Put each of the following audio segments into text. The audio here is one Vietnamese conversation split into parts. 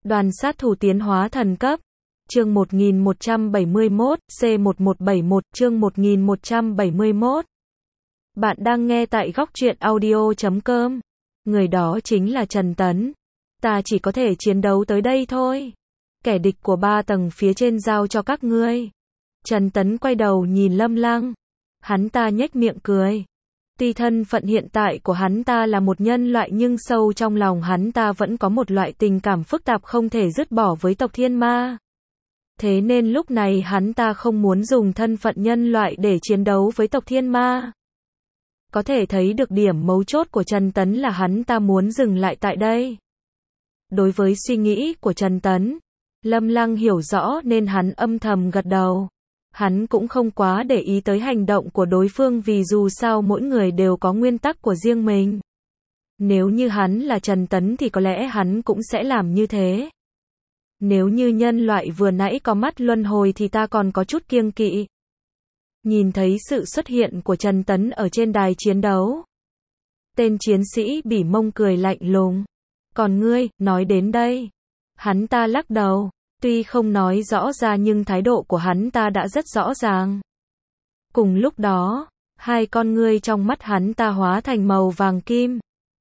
Đoàn sát thủ tiến hóa thần cấp. Chương 1171, C1171, chương 1171. Bạn đang nghe tại góc truyện audio.com. Người đó chính là Trần Tấn. Ta chỉ có thể chiến đấu tới đây thôi. Kẻ địch của 3 tầng phía trên giao cho các ngươi. Trần Tấn quay đầu nhìn Lâm Lăng. Hắn ta nhếch miệng cười. Tuy thân phận hiện tại của hắn ta là một nhân loại nhưng sâu trong lòng hắn ta vẫn có một loại tình cảm phức tạp không thể dứt bỏ với tộc Thiên Ma. Thế nên lúc này hắn ta không muốn dùng thân phận nhân loại để chiến đấu với tộc Thiên Ma. Có thể thấy được điểm mấu chốt của Trần Tấn là hắn ta muốn dừng lại tại đây. Đối với suy nghĩ của Trần Tấn, Lâm Lăng hiểu rõ nên hắn âm thầm gật đầu. Hắn cũng không quá để ý tới hành động của đối phương vì dù sao mỗi người đều có nguyên tắc của riêng mình. Nếu như hắn là Trần Tấn thì có lẽ hắn cũng sẽ làm như thế. Nếu như nhân loại vừa nãy có mắt luân hồi thì ta còn có chút kiêng kỵ. Nhìn thấy sự xuất hiện của Trần Tấn ở trên đài chiến đấu, tên chiến sĩ Bỉ Mông cười lạnh lùng. Còn ngươi, nói đến đây. Hắn ta lắc đầu. Tuy không nói rõ ra nhưng thái độ của hắn ta đã rất rõ ràng. Cùng lúc đó, hai con ngươi trong mắt hắn ta hóa thành màu vàng kim.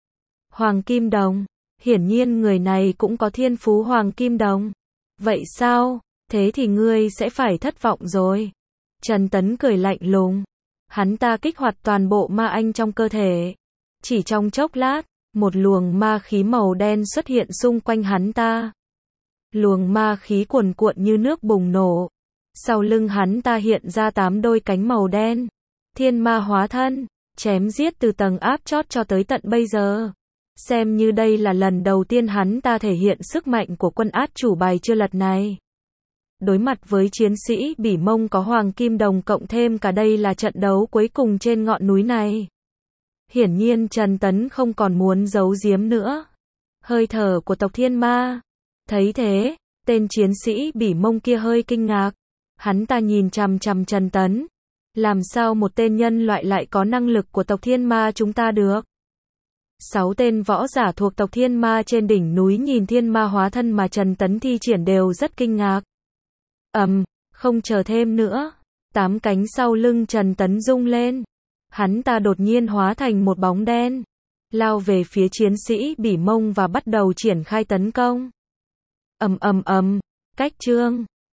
Hoàng kim đồng. Hiển nhiên người này cũng có thiên phú hoàng kim đồng. Vậy sao? Thế thì ngươi sẽ phải thất vọng rồi. Trần Tấn cười lạnh lùng. Hắn ta kích hoạt toàn bộ ma anh trong cơ thể. Chỉ trong chốc lát, một luồng ma khí màu đen xuất hiện xung quanh hắn ta. Luồng ma khí cuồn cuộn như nước bùng nổ. Sau lưng hắn ta hiện ra 8 đôi cánh màu đen. Thiên ma hóa thân, chém giết từ tầng áp chót cho tới tận bây giờ. Xem như đây là lần đầu tiên hắn ta thể hiện sức mạnh của quân át chủ bài chưa lật này. Đối mặt với chiến sĩ Bỉ Mông có hoàng kim đồng cộng thêm cả đây là trận đấu cuối cùng trên ngọn núi này. Hiển nhiên Trần Tấn không còn muốn giấu giếm nữa. Hơi thở của tộc Thiên Ma. Thấy thế, tên chiến sĩ Bỉ Mông kia hơi kinh ngạc. Hắn ta nhìn chằm chằm Trần Tấn. Làm sao một tên nhân loại lại có năng lực của tộc Thiên Ma chúng ta được? 6 tên võ giả thuộc tộc Thiên Ma trên đỉnh núi nhìn Thiên Ma hóa thân mà Trần Tấn thi triển đều rất kinh ngạc. Không chờ thêm nữa. 8 cánh sau lưng Trần Tấn rung lên. Hắn ta đột nhiên hóa thành một bóng đen. Lao về phía chiến sĩ Bỉ Mông và bắt đầu triển khai tấn công. Cách chương